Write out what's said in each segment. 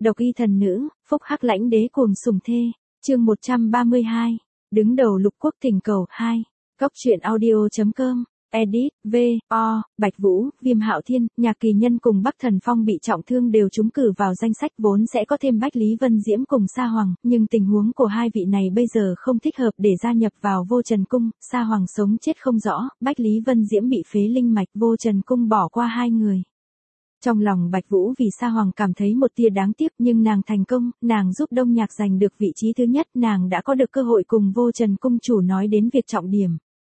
Độc y thần nữ, phúc hắc lãnh đế cuồng sủng thê. Chương 132. Đứng đầu lục quốc thỉnh cầu 2. Cóc truyện audio.com. Edit, V, O, Bạch Vũ, Viêm Hạo Thiên, Nhạc Kỳ Nhân cùng Bắc Thần Phong bị trọng thương đều trúng cử vào danh sách vốn sẽ có thêm Bách Lý Vân Diễm cùng Sa Hoàng, nhưng tình huống của hai vị này bây giờ không thích hợp để gia nhập vào Vô Trần Cung, Sa Hoàng sống chết không rõ, Bách Lý Vân Diễm bị phế linh mạch, Vô Trần Cung bỏ qua hai người. Trong lòng Bạch Vũ vì Sa Hoàng cảm thấy một tia đáng tiếc, nhưng nàng thành công, nàng giúp Đông Nhạc giành được vị trí thứ nhất, nàng đã có được cơ hội cùng Vô Trần Cung chủ nói đến việc trọng điểm.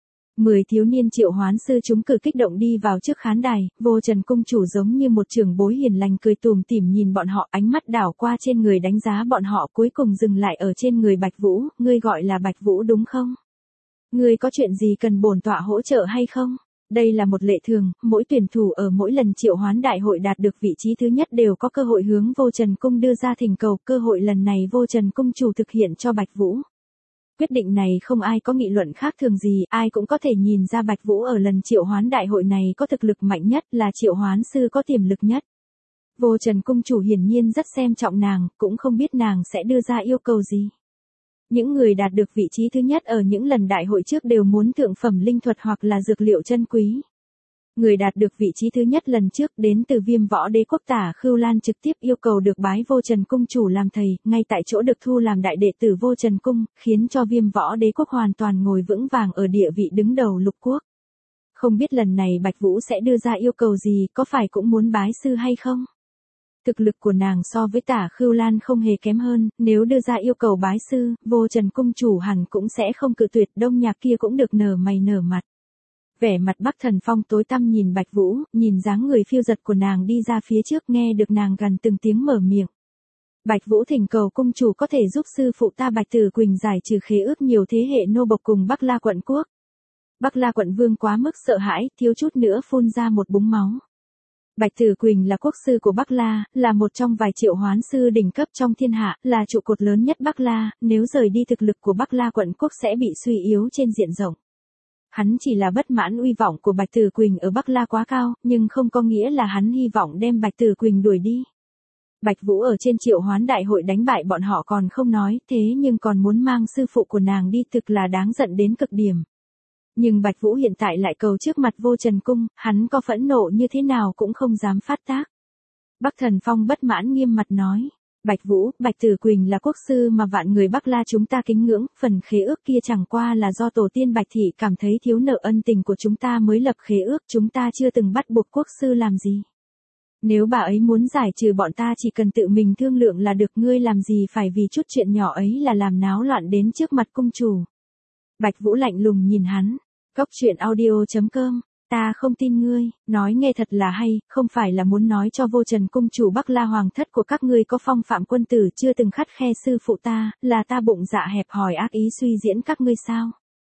10 thiếu niên triệu hoán sư chúng cử kích động đi vào trước khán đài, Vô Trần Cung chủ giống như một trưởng bối hiền lành cười tủm tỉm nhìn bọn họ, ánh mắt đảo qua trên người đánh giá bọn họ, cuối cùng dừng lại ở trên người Bạch Vũ. Ngươi gọi là Bạch Vũ đúng không? Ngươi có chuyện gì cần bổn tọa hỗ trợ hay không? Đây là một lệ thường, mỗi tuyển thủ ở mỗi lần triệu hoán đại hội đạt được vị trí thứ nhất đều có cơ hội hướng Vô Trần Cung đưa ra thỉnh cầu, cơ hội lần này Vô Trần Cung chủ thực hiện cho Bạch Vũ. Quyết định này không ai có nghị luận khác thường gì, ai cũng có thể nhìn ra Bạch Vũ ở lần triệu hoán đại hội này có thực lực mạnh nhất, là triệu hoán sư có tiềm lực nhất. Vô Trần Cung chủ hiển nhiên rất xem trọng nàng, cũng không biết nàng sẽ đưa ra yêu cầu gì. Những người đạt được vị trí thứ nhất ở những lần đại hội trước đều muốn thượng phẩm linh thuật hoặc là dược liệu chân quý. Người đạt được vị trí thứ nhất lần trước đến từ Viêm Võ Đế quốc Tả Khưu Lan trực tiếp yêu cầu được bái Vô Trần Cung chủ làm thầy, ngay tại chỗ được thu làm đại đệ tử Vô Trần Cung, khiến cho Viêm Võ Đế quốc hoàn toàn ngồi vững vàng ở địa vị đứng đầu lục quốc. Không biết lần này Bạch Vũ sẽ đưa ra yêu cầu gì, có phải cũng muốn bái sư hay không? Thực lực của nàng so với Tả Khưu Lan không hề kém hơn, nếu đưa ra yêu cầu bái sư, Vô Trần Cung chủ hẳn cũng sẽ không cự tuyệt, Đông Nhạc kia cũng được nở mày nở mặt. Vẻ mặt Bắc Thần Phong tối tăm nhìn Bạch Vũ, nhìn dáng người phiêu giật của nàng đi ra phía trước, nghe được nàng gần từng tiếng mở miệng. Bạch Vũ thỉnh cầu cung chủ có thể giúp sư phụ ta Bạch Tử Quỳnh giải trừ khế ước nhiều thế hệ nô bộc cùng Bắc La quận quốc. Bắc La quận vương quá mức sợ hãi, thiếu chút nữa phun ra một búng máu. Bạch Tử Quỳnh là quốc sư của Bắc La, là một trong vài triệu hoán sư đỉnh cấp trong thiên hạ, là trụ cột lớn nhất Bắc La, nếu rời đi thực lực của Bắc La quận quốc sẽ bị suy yếu trên diện rộng. Hắn chỉ là bất mãn uy vọng của Bạch Tử Quỳnh ở Bắc La quá cao, nhưng không có nghĩa là hắn hy vọng đem Bạch Tử Quỳnh đuổi đi. Bạch Vũ ở trên triệu hoán đại hội đánh bại bọn họ còn không nói, thế nhưng còn muốn mang sư phụ của nàng đi, thực là đáng giận đến cực điểm. Nhưng Bạch Vũ hiện tại lại cầu trước mặt Vô Trần Cung, hắn có phẫn nộ như thế nào cũng không dám phát tác. Bắc Thần Phong bất mãn nghiêm mặt nói. Bạch Vũ, Bạch Tử Quỳnh là quốc sư mà vạn người Bắc La chúng ta kính ngưỡng, phần khế ước kia chẳng qua là do tổ tiên Bạch Thị cảm thấy thiếu nợ ân tình của chúng ta mới lập khế ước, chúng ta chưa từng bắt buộc quốc sư làm gì. Nếu bà ấy muốn giải trừ bọn ta chỉ cần tự mình thương lượng là được, ngươi làm gì phải vì chút chuyện nhỏ ấy là làm náo loạn đến trước mặt cung chủ. Bạch Vũ lạnh lùng nhìn hắn. Cóc truyện audio.com. Ta không tin ngươi, nói nghe thật là hay, không phải là muốn nói cho Vô Trần Cung chủ Bắc La hoàng thất của các ngươi có phong phạm quân tử chưa từng khắt khe sư phụ ta, là ta bụng dạ hẹp hòi ác ý suy diễn các ngươi sao?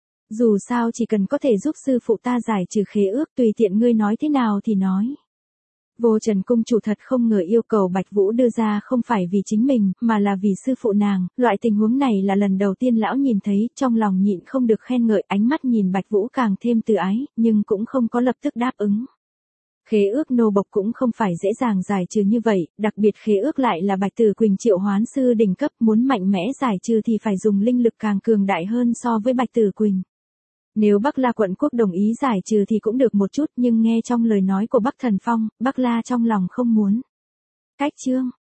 Dù sao chỉ cần có thể giúp sư phụ ta giải trừ khế ước, tùy tiện ngươi nói thế nào thì nói. Vô Trần Cung chủ thật không ngờ yêu cầu Bạch Vũ đưa ra không phải vì chính mình, mà là vì sư phụ nàng, loại tình huống này là lần đầu tiên lão nhìn thấy, trong lòng nhịn không được khen ngợi, ánh mắt nhìn Bạch Vũ càng thêm từ ái, nhưng cũng không có lập tức đáp ứng. Khế ước nô bộc cũng không phải dễ dàng giải trừ như vậy, đặc biệt khế ước lại là Bạch Tử Quỳnh triệu hoán sư đỉnh cấp, muốn mạnh mẽ giải trừ thì phải dùng linh lực càng cường đại hơn so với Bạch Tử Quỳnh. Nếu Bắc La quận quốc đồng ý giải trừ thì cũng được một chút, nhưng nghe trong lời nói của Bắc Thần Phong, Bắc La trong lòng không muốn. Cách chương